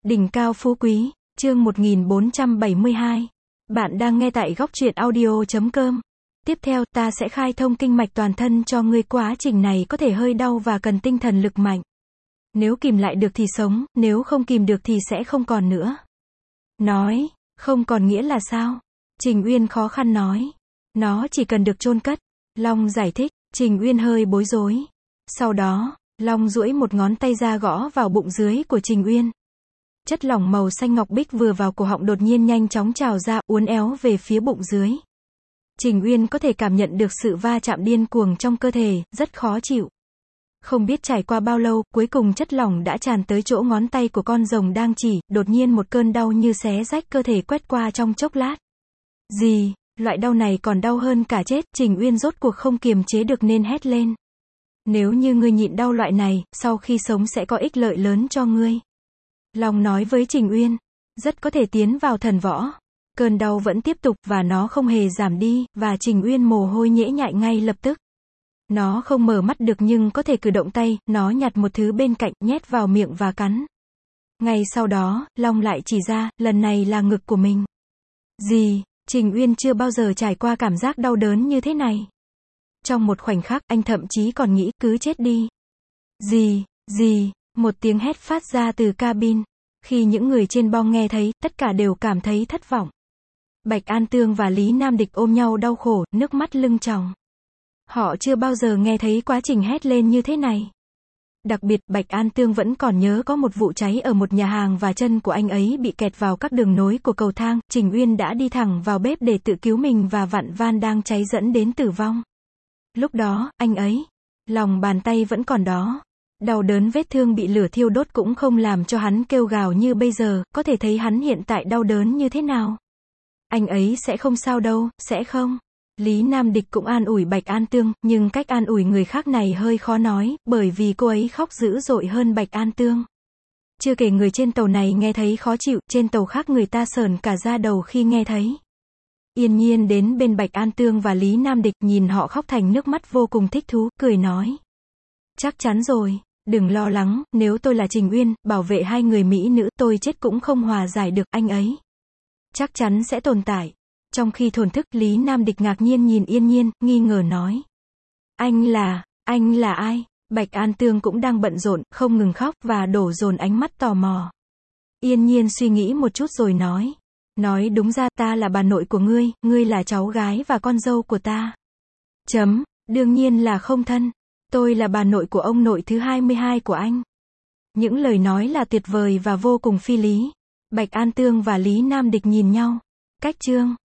Đỉnh cao phú quý, chương 1472. Bạn đang nghe tại góc truyện audio.com. Tiếp theo, ta sẽ khai thông kinh mạch toàn thân cho ngươi, quá trình này có thể hơi đau và cần tinh thần lực mạnh. Nếu kìm lại được thì sống, nếu không kìm được thì sẽ không còn nữa. Nói, không còn nghĩa là sao? Trình Uyên khó khăn nói. Nó chỉ cần được chôn cất. Long giải thích, Trình Uyên hơi bối rối. Sau đó, Long duỗi một ngón tay ra gõ vào bụng dưới của Trình Uyên. Chất lỏng màu xanh ngọc bích vừa vào cổ họng đột nhiên nhanh chóng trào ra, uốn éo về phía bụng dưới. Trình Uyên có thể cảm nhận được sự va chạm điên cuồng trong cơ thể, rất khó chịu. Không biết trải qua bao lâu, cuối cùng chất lỏng đã tràn tới chỗ ngón tay của con rồng đang chỉ, đột nhiên một cơn đau như xé rách cơ thể quét qua trong chốc lát. Gì, loại đau này còn đau hơn cả chết, Trình Uyên rốt cuộc không kiềm chế được nên hét lên. Nếu như ngươi nhịn đau loại này, sau khi sống sẽ có ích lợi lớn cho ngươi. Long nói với Trình Uyên, rất có thể tiến vào thần võ. Cơn đau vẫn tiếp tục và nó không hề giảm đi, và Trình Uyên mồ hôi nhễ nhại ngay lập tức. Nó không mở mắt được nhưng có thể cử động tay, nó nhặt một thứ bên cạnh, nhét vào miệng và cắn. Ngay sau đó, Long lại chỉ ra, lần này là ngực của mình. Gì, Trình Uyên chưa bao giờ trải qua cảm giác đau đớn như thế này. Trong một khoảnh khắc, anh thậm chí còn nghĩ, cứ chết đi. Gì, một tiếng hét phát ra từ cabin. Khi những người trên bong nghe thấy, tất cả đều cảm thấy thất vọng. Bạch An Tương và Lý Nam Địch ôm nhau đau khổ, nước mắt lưng tròng. Họ chưa bao giờ nghe thấy quá trình hét lên như thế này. Đặc biệt, Bạch An Tương vẫn còn nhớ có một vụ cháy ở một nhà hàng và chân của anh ấy bị kẹt vào các đường nối của cầu thang. Trình Uyên đã đi thẳng vào bếp để tự cứu mình và vặn van đang cháy dẫn đến tử vong. Lúc đó, anh ấy, lòng bàn tay vẫn còn đó. Đau đớn vết thương bị lửa thiêu đốt cũng không làm cho hắn kêu gào như bây giờ, có thể thấy hắn hiện tại đau đớn như thế nào. Anh ấy sẽ không sao đâu, sẽ không. Lý Nam Địch cũng an ủi Bạch An Tương, nhưng cách an ủi người khác này hơi khó nói, bởi vì cô ấy khóc dữ dội hơn Bạch An Tương. Chưa kể người trên tàu này nghe thấy khó chịu, trên tàu khác người ta sởn cả da đầu khi nghe thấy. Yên Nhiên đến bên Bạch An Tương và Lý Nam Địch, nhìn họ khóc thành nước mắt vô cùng thích thú, cười nói. Chắc chắn rồi, đừng lo lắng, nếu tôi là Trình Uyên, bảo vệ hai người mỹ nữ, tôi chết cũng không hòa giải được, anh ấy chắc chắn sẽ tồn tại. Trong khi thổn thức, Lý Nam Địch ngạc nhiên nhìn Yên Nhiên, nghi ngờ nói. Anh là ai? Bạch An Tương cũng đang bận rộn, không ngừng khóc, và đổ dồn ánh mắt tò mò. Yên Nhiên suy nghĩ một chút rồi nói. Nói đúng ra, ta là bà nội của ngươi, ngươi là cháu gái và con dâu của ta. Đương nhiên là không thân. Tôi là bà nội của ông nội thứ 22 của anh. Những lời nói là tuyệt vời và vô cùng phi lý. Bạch An Tương và Lý Nam Địch nhìn nhau. Cách chương